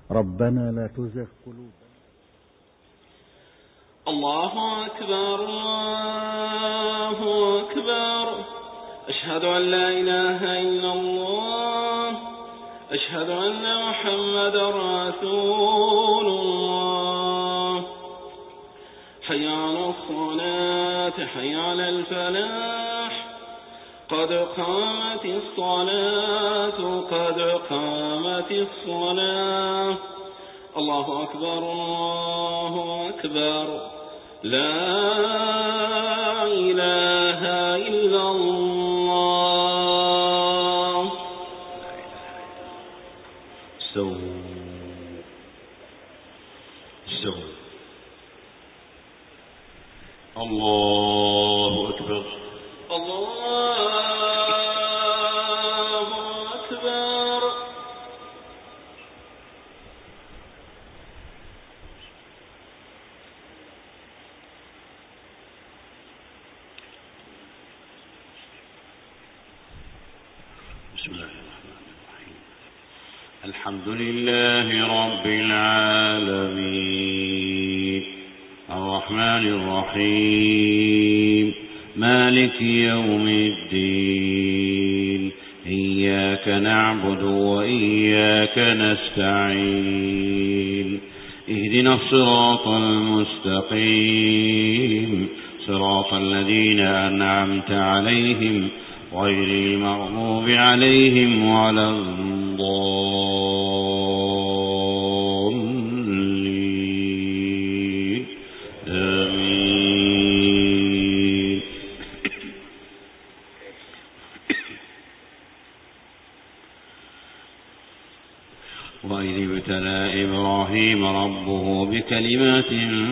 ربنا لا تزغ قلوبنا. الله أكبر الله أكبر. أشهد أن لا إله إلا الله. أشهد أن محمدا رسول الله. حي على الصلاة حي على الفلاح. قد قامت الصلاة قد قامت الصلاة. الله أكبر الله أكبر. لا إله إلا الله. استووا الله أكبر الله أكبر. بسم الله الرحمن الرحيم. الحمد لله رب العالمين الرحمن الرحيم مالك يوم الدين. إياك نعبد وإياك نستعين. اهدنا الصراط المستقيم صراط الذين أنعمت عليهم غير المغضوب عليهم ولا الضالين. آمين. وإذ ابتلى إبراهيم ربه بكلمات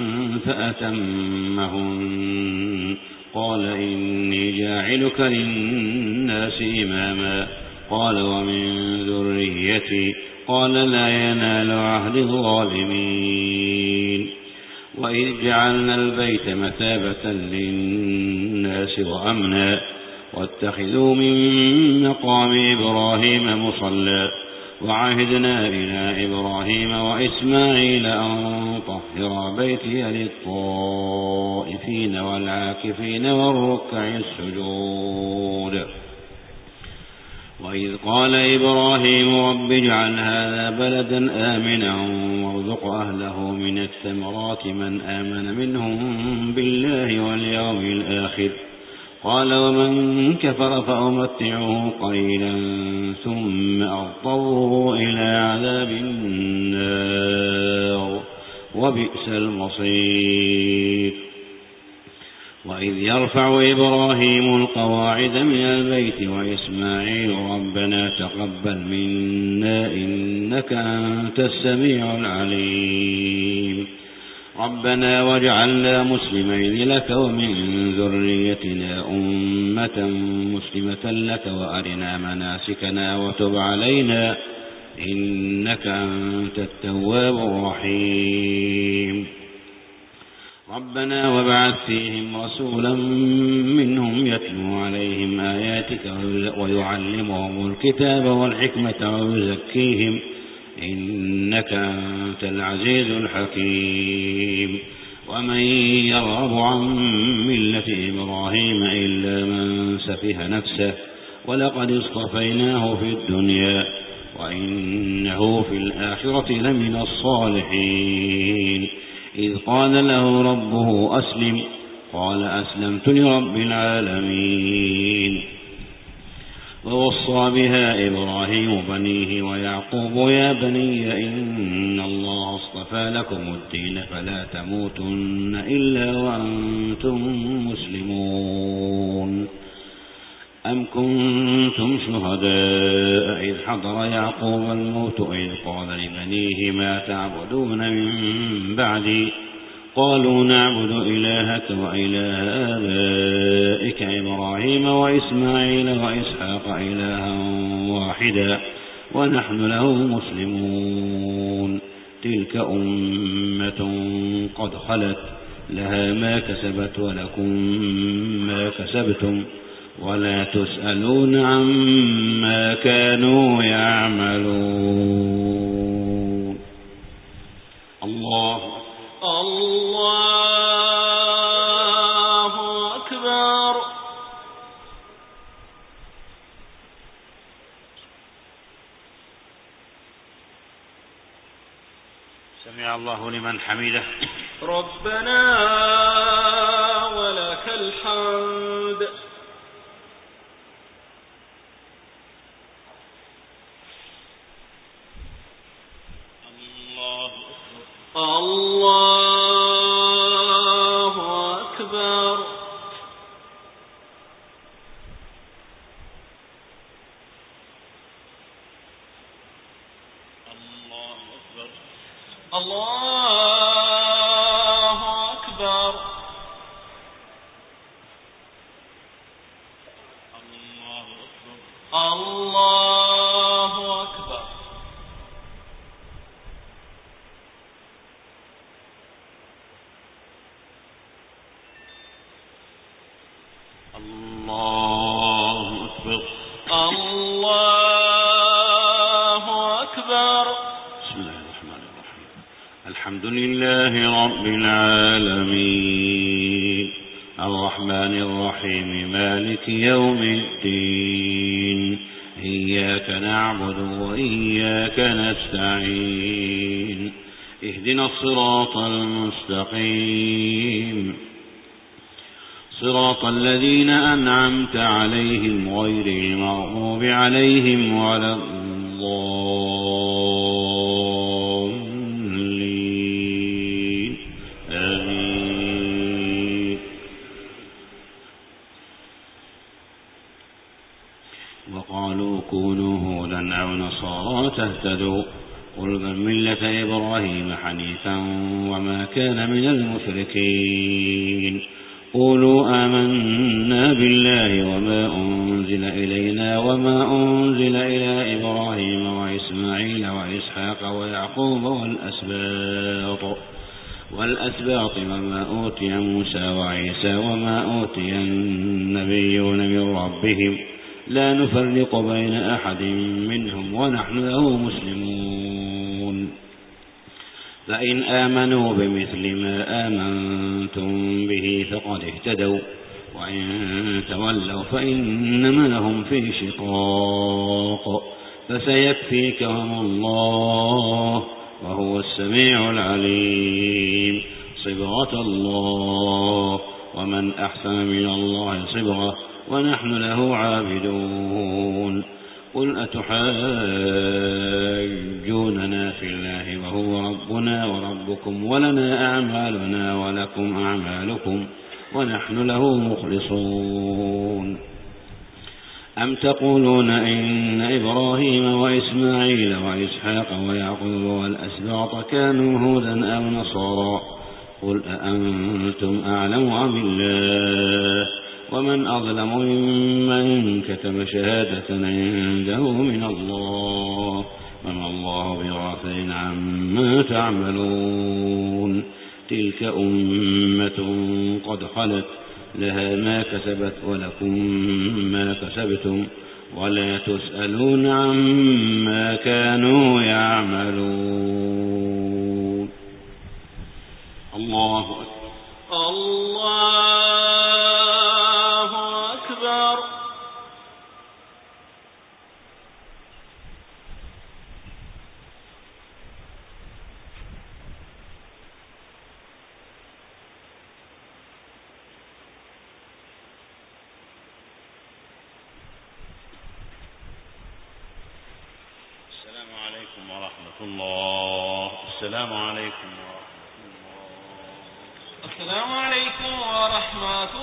فأتمهن قال إني جاعلك للناس إماما قال ومن ذريتي قال لا ينال عهد الظالمين. وإذ جعلنا البيت مثابة للناس وأمنا واتخذوا من مقام إبراهيم مصلى وعهدنا إلى إبراهيم وإسماعيل أن طهر بيتي للطائفين والعاكفين والركع السجود. وإذ قال إبراهيم رب اجعل هذا بلدا آمنا وارزق أهله من الثمرات من آمن منهم بالله واليوم الآخر قال ومن كفر فأمتعه قليلا ثم أضطره إلى عذاب النار وبئس المصير. وإذ يرفع إبراهيم القواعد من البيت وإسماعيل ربنا تقبل منا إنك أنت السميع العليم ربنا واجعلنا مسلمين لك ومن ذريتنا أمة مسلمة لك وأرنا مناسكنا وتب علينا إنك أنت التواب الرحيم. ربنا وابعث فيهم رسولا منهم يتلو عليهم آياتك ويعلمهم الكتاب والحكمة ويزكيهم إنك أنت العزيز الحكيم. ومن يرغب عن ملة إبراهيم إلا من سفه نفسه ولقد اصطفيناه في الدنيا وإنه في الآخرة لمن الصالحين. إذ قال له ربه أسلم قال أسلمت لرب العالمين. ووصى بها إبراهيم بنيه ويعقوب يا بني إن الله اصطفى لكم الدين فلا تموتن إلا وأنتم مسلمون. أم كنتم شهداء إذ حضر يعقوب الموت إذ قال لبنيه ما تعبدون من بعدي قالوا نعبد إلهك وإله آبائك إبراهيم وإسماعيل وإسحاق إلها واحدا ونحن له مسلمون. تلك أمة قد خلت لها ما كسبت ولكم ما كسبتم ولا تسألون عما كانوا يعملون. سمع الله لمن حمده. ربنا ولك الحمد. الله أكبر. الله أكبر. الله أكبر. الله أكبر. الله أكبر. بسم الله الرحمن الرحيم. الحمد لله رب العالمين الرحمن الرحيم مالك يوم الدين إياك نعبد وإياك نستعين اهدنا الصراط المستقيم صراط الذين أنعمت عليهم غير المغضوب عليهم ولا الضالين آمين. وقالوا كونوا هودا أو نصارى تهتدوا قل بل ملة إبراهيم حنيفا وما كان من المشركين قولوا آمنا بالله وما أنزل إلينا وما أنزل إلى إبراهيم وإسماعيل وإسحاق ويعقوب والأسباط وما أوتي موسى وعيسى وما أوتي النبيون من ربهم لا نفرق بين أحد منهم ونحن له مسلمون فإن آمنوا بمثل ما آمنتم به فقد اهتدوا وإن تولوا فإنما لهم في شقاق فسيكفيكهم الله وهو السميع العليم صبغة الله ومن أحسن من الله صبغة ونحن له عابدون قل أتحاجوننا في الله وهو ربنا وربكم ولنا أعمالنا ولكم أعمالكم ونحن له مخلصون أم تقولون إن إبراهيم وإسماعيل وإسحاق ويعقوب والأسباط كانوا هودا أو نصارى قل أأنتم أعلم أم الله ومن أظلم ممن كتم شهادة عنده من الله وما الله بغافل عما تعملون تلك أمة قد خلت لها ما كسبت ولكم ما كسبتم ولا تسألون عما كانوا يعملون. الله أكبر. الله أكبر. السلام عليكم ورحمة الله. السلام عليكم ورحمة الله. السلام عليكم ورحمة